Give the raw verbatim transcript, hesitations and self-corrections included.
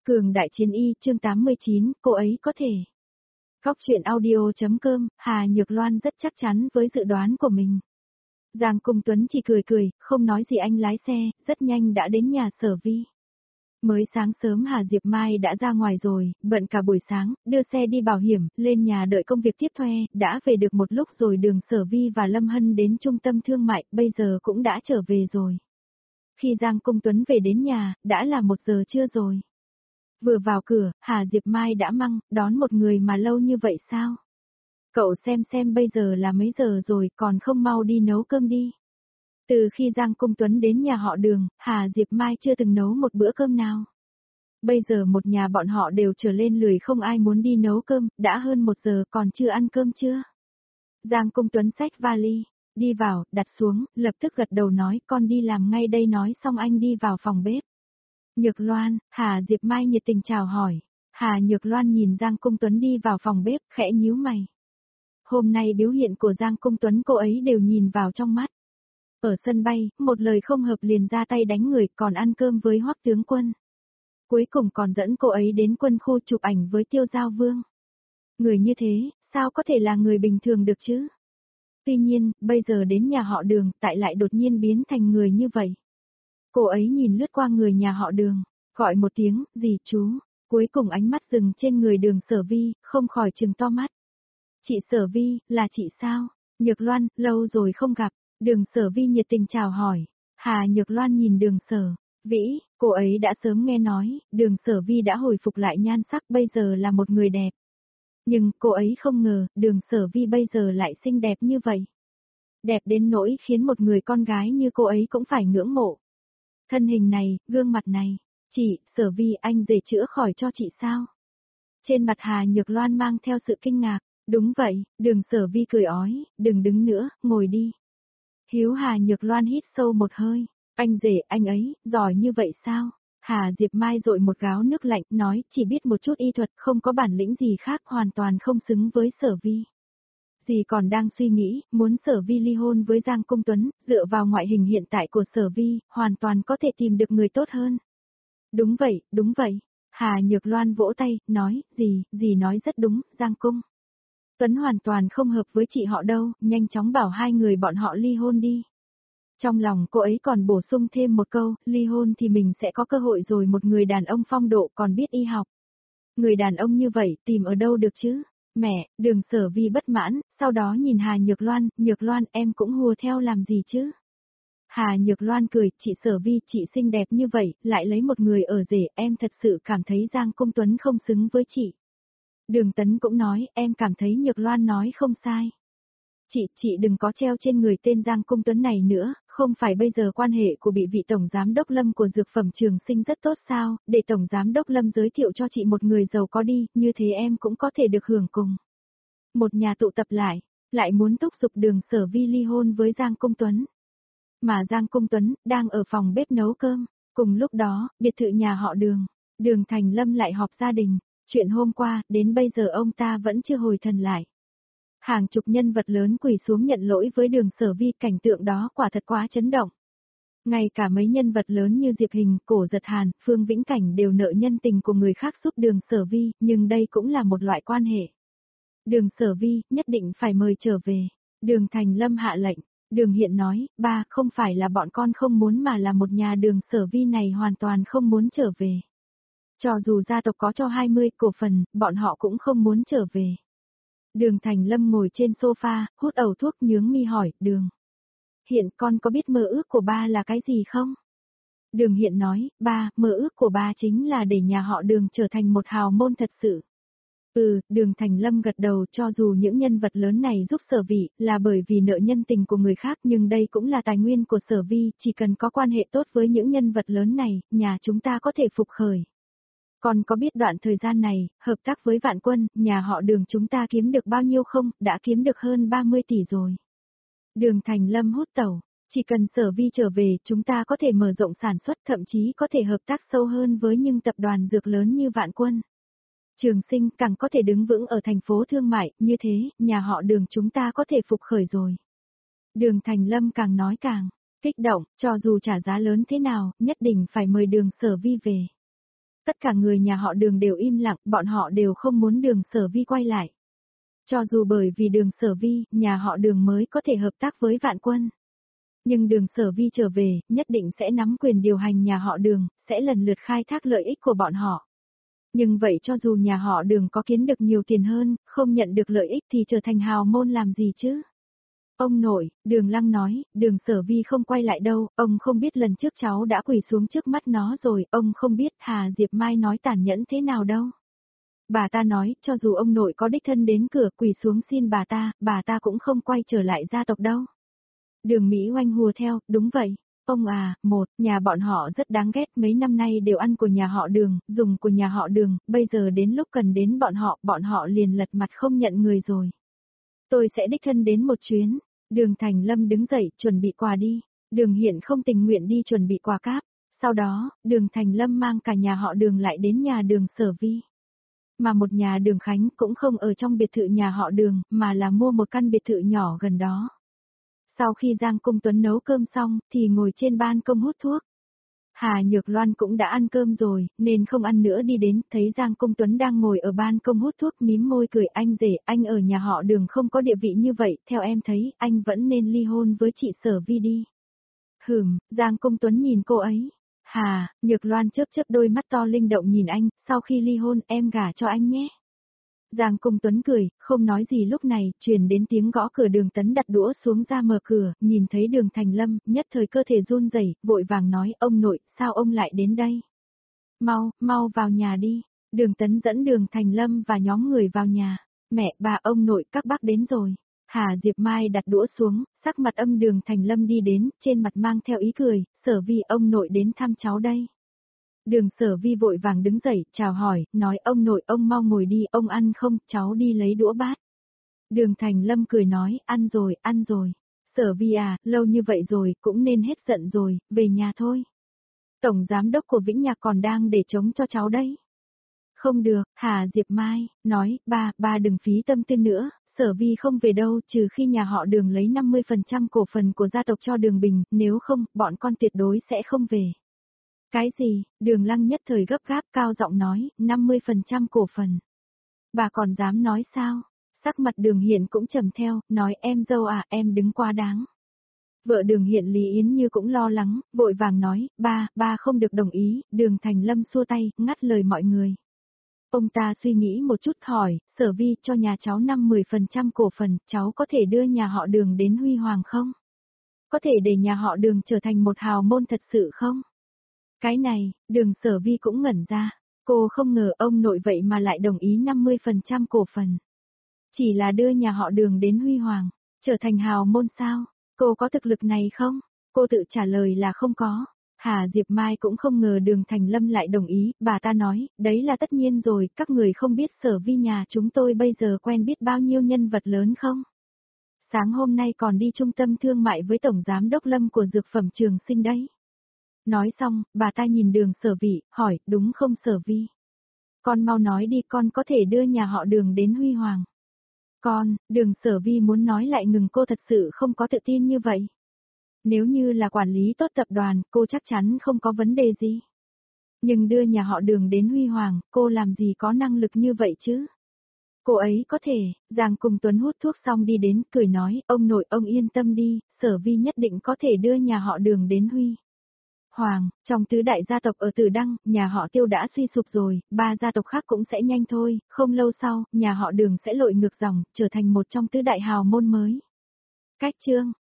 Cường đại chiến y chương tám mươi chín, cô ấy có thể. Góc chuyện audio.com, Hà Nhược Loan rất chắc chắn với dự đoán của mình. Giang Cung Tuấn chỉ cười cười, không nói gì anh lái xe, rất nhanh đã đến nhà Sở Vi. Mới sáng sớm Hà Diệp Mai đã ra ngoài rồi, bận cả buổi sáng, đưa xe đi bảo hiểm, lên nhà đợi công việc tiếp thuê, đã về được một lúc rồi Đường Sở Vi và Lâm Hân đến trung tâm thương mại, bây giờ cũng đã trở về rồi. Khi Giang Cung Tuấn về đến nhà, đã là một giờ trưa rồi. Vừa vào cửa, Hà Diệp Mai đã măng, đón một người mà lâu như vậy sao? Cậu xem xem bây giờ là mấy giờ rồi, còn không mau đi nấu cơm đi. Từ khi Giang Cung Tuấn đến nhà họ Đường, Hà Diệp Mai chưa từng nấu một bữa cơm nào. Bây giờ một nhà bọn họ đều trở lên lười, không ai muốn đi nấu cơm, đã hơn một giờ còn chưa ăn cơm chưa? Giang Cung Tuấn xách vali, đi vào, đặt xuống, lập tức gật đầu nói con đi làm ngay đây, nói xong anh đi vào phòng bếp. Nhược Loan, Hà Diệp Mai nhiệt tình chào hỏi. Hà Nhược Loan nhìn Giang Cung Tuấn đi vào phòng bếp, khẽ nhíu mày. Hôm nay biểu hiện của Giang Cung Tuấn cô ấy đều nhìn vào trong mắt. Ở sân bay, một lời không hợp liền ra tay đánh người, còn ăn cơm với Hoắc tướng quân. Cuối cùng còn dẫn cô ấy đến quân khu chụp ảnh với Tiêu Giao Vương. Người như thế, sao có thể là người bình thường được chứ? Tuy nhiên, bây giờ đến nhà họ Đường, tại lại đột nhiên biến thành người như vậy. Cô ấy nhìn lướt qua người nhà họ Đường, gọi một tiếng, dì chú, cuối cùng ánh mắt dừng trên người Đường Sở Vi, không khỏi trừng to mắt. Chị Sở Vi, là chị sao? Nhược Loan, lâu rồi không gặp, Đường Sở Vi nhiệt tình chào hỏi. Hà Nhược Loan nhìn Đường Sở Vĩ, cô ấy đã sớm nghe nói, Đường Sở Vi đã hồi phục lại nhan sắc, bây giờ là một người đẹp. Nhưng cô ấy không ngờ, Đường Sở Vi bây giờ lại xinh đẹp như vậy. Đẹp đến nỗi khiến một người con gái như cô ấy cũng phải ngưỡng mộ. Thân hình này, gương mặt này, chị, Sở Vi, anh dễ chữa khỏi cho chị sao? Trên mặt Hà Nhược Loan mang theo sự kinh ngạc, đúng vậy, Đường Sở Vi cười ói, đừng đứng nữa, ngồi đi. Hiếu Hà Nhược Loan hít sâu một hơi, anh rể, anh ấy, giỏi như vậy sao? Hà Diệp Mai dội một gáo nước lạnh, nói, chỉ biết một chút y thuật, không có bản lĩnh gì khác, hoàn toàn không xứng với Sở Vi. Dì còn đang suy nghĩ, muốn Sở Vi ly hôn với Giang Cung Tuấn, dựa vào ngoại hình hiện tại của Sở Vi, hoàn toàn có thể tìm được người tốt hơn. Đúng vậy, đúng vậy. Hà Nhược Loan vỗ tay, nói, dì, dì nói rất đúng, Giang Cung Tuấn hoàn toàn không hợp với chị họ đâu, nhanh chóng bảo hai người bọn họ ly hôn đi. Trong lòng cô ấy còn bổ sung thêm một câu, ly hôn thì mình sẽ có cơ hội rồi, một người đàn ông phong độ còn biết y học. Người đàn ông như vậy tìm ở đâu được chứ? Mẹ, Đường Sở Vi bất mãn, sau đó nhìn Hà Nhược Loan, Nhược Loan em cũng hùa theo làm gì chứ? Hà Nhược Loan cười, chị Sở Vi, chị xinh đẹp như vậy, lại lấy một người ở rể, em thật sự cảm thấy Giang Cung Tuấn không xứng với chị. Đường Tấn cũng nói, em cảm thấy Nhược Loan nói không sai. Chị, chị đừng có treo trên người tên Giang Cung Tuấn này nữa, không phải bây giờ quan hệ của bị vị Tổng Giám Đốc Lâm của Dược Phẩm Trường Sinh rất tốt sao, để Tổng Giám Đốc Lâm giới thiệu cho chị một người giàu có đi, như thế em cũng có thể được hưởng cùng. Một nhà tụ tập lại, lại muốn thúc giục Đường Sở Vi ly hôn với Giang Cung Tuấn. Mà Giang Cung Tuấn, đang ở phòng bếp nấu cơm, cùng lúc đó, biệt thự nhà họ Đường, Đường Thành Lâm lại họp gia đình, chuyện hôm qua, đến bây giờ ông ta vẫn chưa hồi thần lại. Hàng chục nhân vật lớn quỳ xuống nhận lỗi với Đường Sở Vi, cảnh tượng đó quả thật quá chấn động. Ngay cả mấy nhân vật lớn như Diệp Hình, Cổ Giật Hàn, Phương Vĩnh Cảnh đều nợ nhân tình của người khác giúp Đường Sở Vi, nhưng đây cũng là một loại quan hệ. Đường Sở Vi, nhất định phải mời trở về. Đường Thành Lâm hạ lệnh. Đường Hiện nói, ba, không phải là bọn con không muốn mà là một nhà Đường Sở Vi này hoàn toàn không muốn trở về. Cho dù gia tộc có cho hai mươi cổ phần, bọn họ cũng không muốn trở về. Đường Thành Lâm ngồi trên sofa, hút ẩu thuốc, nhướng mi hỏi, Đường Hiện, con có biết mơ ước của ba là cái gì không? Đường Hiện nói, ba, mơ ước của ba chính là để nhà họ Đường trở thành một hào môn thật sự. Ừ, Đường Thành Lâm gật đầu, cho dù những nhân vật lớn này giúp Sở Vi là bởi vì nợ nhân tình của người khác, nhưng đây cũng là tài nguyên của Sở Vi, chỉ cần có quan hệ tốt với những nhân vật lớn này, nhà chúng ta có thể phục khởi. Còn có biết đoạn thời gian này, hợp tác với Vạn Quân, nhà họ Đường chúng ta kiếm được bao nhiêu không? Đã kiếm được hơn ba mươi tỷ rồi. Đường Thành Lâm hút tẩu, chỉ cần Sở Vi trở về, chúng ta có thể mở rộng sản xuất, thậm chí có thể hợp tác sâu hơn với những tập đoàn dược lớn như Vạn Quân. Trường Sinh càng có thể đứng vững ở thành phố thương mại, như thế, nhà họ Đường chúng ta có thể phục khởi rồi. Đường Thành Lâm càng nói càng kích động, cho dù trả giá lớn thế nào, nhất định phải mời Đường Sở Vi về. Tất cả người nhà họ Đường đều im lặng, bọn họ đều không muốn Đường Sở Vi quay lại. Cho dù bởi vì Đường Sở Vi, nhà họ Đường mới có thể hợp tác với Vạn Quân. Nhưng Đường Sở Vi trở về, nhất định sẽ nắm quyền điều hành nhà họ Đường, sẽ lần lượt khai thác lợi ích của bọn họ. Nhưng vậy cho dù nhà họ Đường có kiếm được nhiều tiền hơn, không nhận được lợi ích thì trở thành hào môn làm gì chứ? Ông nội, Đường Lăng nói, Đường Sở Vi không quay lại đâu, ông không biết lần trước cháu đã quỳ xuống trước mắt nó rồi, ông không biết Hà Diệp Mai nói tàn nhẫn thế nào đâu. Bà ta nói, cho dù ông nội có đích thân đến cửa quỳ xuống xin bà ta, bà ta cũng không quay trở lại gia tộc đâu. Đường Mỹ Oanh hùa theo, đúng vậy. Ông à, một, nhà bọn họ rất đáng ghét, mấy năm nay đều ăn của nhà họ Đường, dùng của nhà họ Đường, bây giờ đến lúc cần đến bọn họ, bọn họ liền lật mặt không nhận người rồi. Tôi sẽ đích thân đến một chuyến. Đường Thành Lâm đứng dậy, chuẩn bị quà đi. Đường Hiện không tình nguyện đi chuẩn bị quà cáp. Sau đó, Đường Thành Lâm mang cả nhà họ Đường lại đến nhà Đường Sở Vi. Mà một nhà Đường Khánh cũng không ở trong biệt thự nhà họ Đường, mà là mua một căn biệt thự nhỏ gần đó. Sau khi Giang Cung Tuấn nấu cơm xong, thì ngồi trên ban công hút thuốc. Hà Nhược Loan cũng đã ăn cơm rồi, nên không ăn nữa đi đến, thấy Giang Cung Tuấn đang ngồi ở ban công hút thuốc mím môi cười anh rể, anh ở nhà họ Đường không có địa vị như vậy, theo em thấy, anh vẫn nên ly hôn với chị Sở Vi đi. Hừm, Giang Cung Tuấn nhìn cô ấy. Hà, Nhược Loan chớp chớp đôi mắt to linh động nhìn anh, sau khi ly hôn em gả cho anh nhé. Giang Cung Tuấn cười, không nói gì lúc này, truyền đến tiếng gõ cửa. Đường Tấn đặt đũa xuống ra mở cửa, nhìn thấy Đường Thành Lâm, nhất thời cơ thể run rẩy, vội vàng nói, ông nội, sao ông lại đến đây? Mau, mau vào nhà đi. Đường Tấn dẫn Đường Thành Lâm và nhóm người vào nhà. Mẹ, bà, ông nội, các bác đến rồi. Hà Diệp Mai đặt đũa xuống, sắc mặt âm. Đường Thành Lâm đi đến, trên mặt mang theo ý cười, Sở Vi, ông nội đến thăm cháu đây. Đường Sở Vi vội vàng đứng dậy, chào hỏi, nói ông nội ông mau ngồi đi, ông ăn không, cháu đi lấy đũa bát. Đường Thành Lâm cười nói, ăn rồi, ăn rồi. Sở Vi à, lâu như vậy rồi, cũng nên hết giận rồi, về nhà thôi. Tổng giám đốc của Vĩnh Nhạc còn đang để trống cho cháu đấy. Không được, Hà Diệp Mai, nói, ba, ba đừng phí tâm tư nữa, Sở Vi không về đâu, trừ khi nhà họ Đường lấy năm mươi phần trăm cổ phần của gia tộc cho Đường Bình, nếu không, bọn con tuyệt đối sẽ không về. Cái gì? Đường Lăng nhất thời gấp gáp cao giọng nói, năm mươi phần trăm cổ phần. Bà còn dám nói sao? Sắc mặt Đường Hiện cũng trầm theo, nói em dâu à, em đứng quá đáng. Vợ Đường Hiện Lý Yến Như cũng lo lắng, vội vàng nói, ba, ba không được đồng ý. Đường Thành Lâm xua tay, ngắt lời mọi người. Ông ta suy nghĩ một chút hỏi, Sở Vi cho nhà cháu năm mươi phần trăm cổ phần, cháu có thể đưa nhà họ Đường đến huy hoàng không? Có thể để nhà họ Đường trở thành một hào môn thật sự không? Cái này, Đường Sở Vi cũng ngẩn ra, cô không ngờ ông nội vậy mà lại đồng ý năm mươi phần trăm cổ phần. Chỉ là đưa nhà họ Đường đến huy hoàng, trở thành hào môn sao, cô có thực lực này không? Cô tự trả lời là không có. Hà Diệp Mai cũng không ngờ Đường Thành Lâm lại đồng ý, bà ta nói, đấy là tất nhiên rồi, các người không biết Sở Vi nhà chúng tôi bây giờ quen biết bao nhiêu nhân vật lớn không? Sáng hôm nay còn đi trung tâm thương mại với Tổng Giám đốc Lâm của Dược phẩm Trường Sinh đấy. Nói xong, bà ta nhìn Đường Sở Vi, hỏi, đúng không Sở Vi? Con mau nói đi, con có thể đưa nhà họ Đường đến huy hoàng. Con, Đường Sở Vi muốn nói lại ngừng, cô thật sự không có tự tin như vậy. Nếu như là quản lý tốt tập đoàn, cô chắc chắn không có vấn đề gì. Nhưng đưa nhà họ Đường đến huy hoàng, cô làm gì có năng lực như vậy chứ? Cô ấy có thể. Giang Cung Tuấn hút thuốc xong đi đến, cười nói, ông nội ông yên tâm đi, Sở Vi nhất định có thể đưa nhà họ Đường đến huy hoàng. Trong tứ đại gia tộc ở Tử Đăng, nhà họ Tiêu đã suy sụp rồi, ba gia tộc khác cũng sẽ nhanh thôi, không lâu sau, nhà họ Đường sẽ lội ngược dòng, trở thành một trong tứ đại hào môn mới. Cách chương